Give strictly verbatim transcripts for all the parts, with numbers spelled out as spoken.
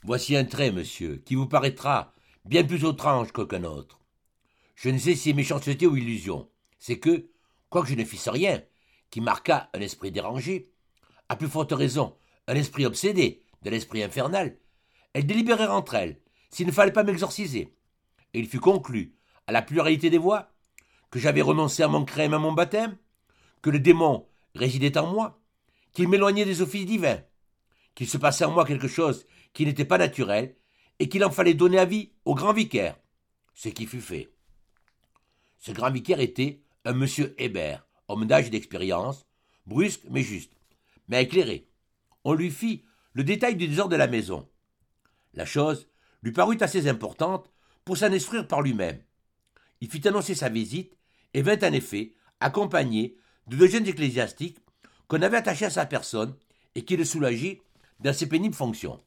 Voici un trait, monsieur, qui vous paraîtra bien plus étrange qu'aucun autre. Je ne sais si c'est méchanceté ou illusion. C'est que, quoique je ne fisse rien, qui marqua un esprit dérangé, à plus forte raison, un esprit obsédé de l'esprit infernal, elles délibérèrent entre elles s'il ne fallait pas m'exorciser. Et il fut conclu, à la pluralité des voix, que j'avais renoncé à mon crème et à mon baptême, que le démon résidait en moi, qu'il m'éloignait des offices divins, qu'il se passait en moi quelque chose qui n'était pas naturel, et qu'il en fallait donner avis au grand vicaire, ce qui fut fait. Ce grand vicaire était un monsieur Hébert, homme d'âge et d'expérience, brusque mais juste, mais éclairé. On lui fit le détail du désordre de la maison. La chose lui parut assez importante pour s'en instruire par lui-même. Il fit annoncer sa visite et vint en effet accompagné de deux jeunes ecclésiastiques qu'on avait attachés à sa personne et qui le soulageaient dans ses pénibles fonctions.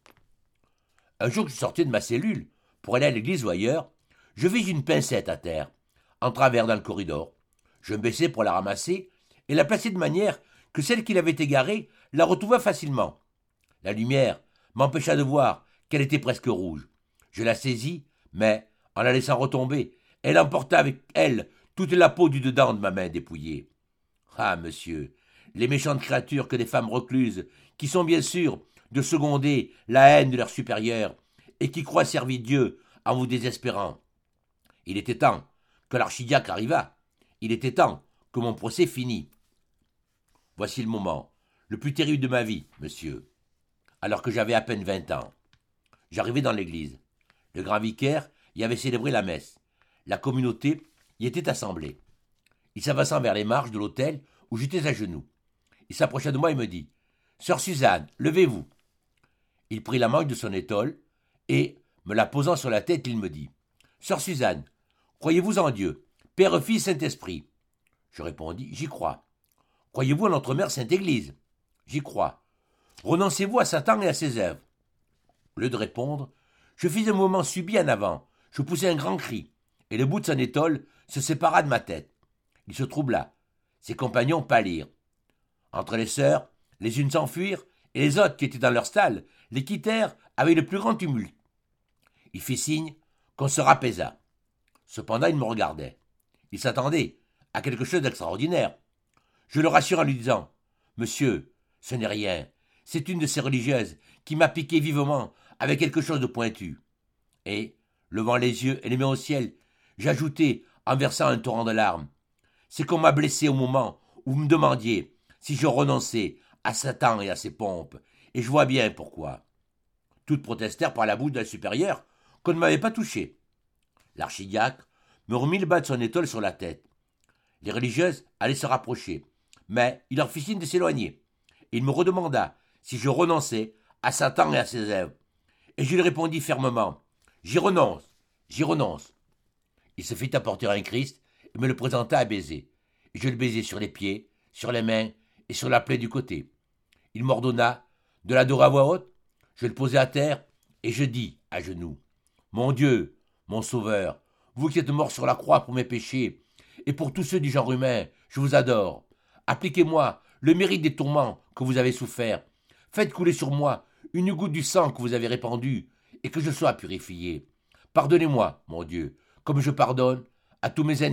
Un jour que je sortais de ma cellule pour aller à l'église ou ailleurs, je vis une pincette à terre, en travers dans le corridor. Je me baissai pour la ramasser et la placer de manière que celle qui l'avait égarée la retrouva facilement. La lumière m'empêcha de voir qu'elle était presque rouge. Je la saisis, mais, en la laissant retomber, elle emporta avec elle toute la peau du dedans de ma main dépouillée. Ah, monsieur, les méchantes créatures que des femmes recluses, qui sont bien sûres de seconder la haine de leur supérieur, et qui croient servir Dieu en vous désespérant. Il était temps que l'archidiacre arrivât. Il était temps que mon procès finît. Voici le moment, le plus terrible de ma vie, monsieur. Alors que j'avais à peine vingt ans. J'arrivai dans l'église. Le grand vicaire y avait célébré la messe. La communauté y était assemblée. Il s'avança vers les marches de l'autel où j'étais à genoux. Il s'approcha de moi et me dit « Sœur Suzanne, levez-vous ». Il prit la manche de son étole et, me la posant sur la tête, il me dit « Sœur Suzanne, croyez-vous en Dieu, Père, Fils, Saint-Esprit ?» Je répondis « J'y crois. » « Croyez-vous en notre Mère Sainte Église ?»« J'y crois. »« Renoncez-vous à Satan et à ses œuvres ?» Au lieu de répondre, je fis un mouvement subit en avant, je poussai un grand cri, et le bout de son étole se sépara de ma tête. Il se troubla. Ses compagnons pâlirent. Entre les sœurs, les unes s'enfuirent, et les autres qui étaient dans leur stalle les quittèrent avec le plus grand tumulte. Il fit signe qu'on se rapaisa. Cependant, il me regardait. Il s'attendait à quelque chose d'extraordinaire. Je le rassurai en lui disant « Monsieur, ce n'est rien. C'est une de ces religieuses qui m'a piqué vivement avec quelque chose de pointu. » Et, levant les yeux et les mains au ciel, j'ajoutai en versant un torrent de larmes « C'est qu'on m'a blessé au moment où vous me demandiez si je renonçais à Satan et à ses pompes, et je vois bien pourquoi. » Toutes protestèrent par la bouche d'un supérieur qu'on ne m'avait pas touché. L'archidiacre me remit le bas de son étole sur la tête. Les religieuses allaient se rapprocher, mais il leur fit signe de s'éloigner. Il me redemanda si je renonçais à Satan et à ses œuvres. Et je lui répondis fermement « J'y renonce, j'y renonce. » Il se fit apporter un Christ et me le présenta à baiser. Et je le baisai sur les pieds, sur les mains et sur la plaie du côté. Il m'ordonna de l'adorer à voix haute. Je le posai à terre et je dis à genoux « Mon Dieu, mon Sauveur, vous qui êtes mort sur la croix pour mes péchés et pour tous ceux du genre humain, je vous adore. Appliquez-moi le mérite des tourments que vous avez soufferts. Faites couler sur moi une goutte du sang que vous avez répandu et que je sois purifié. Pardonnez-moi, mon Dieu, comme je pardonne à tous mes ennemis. »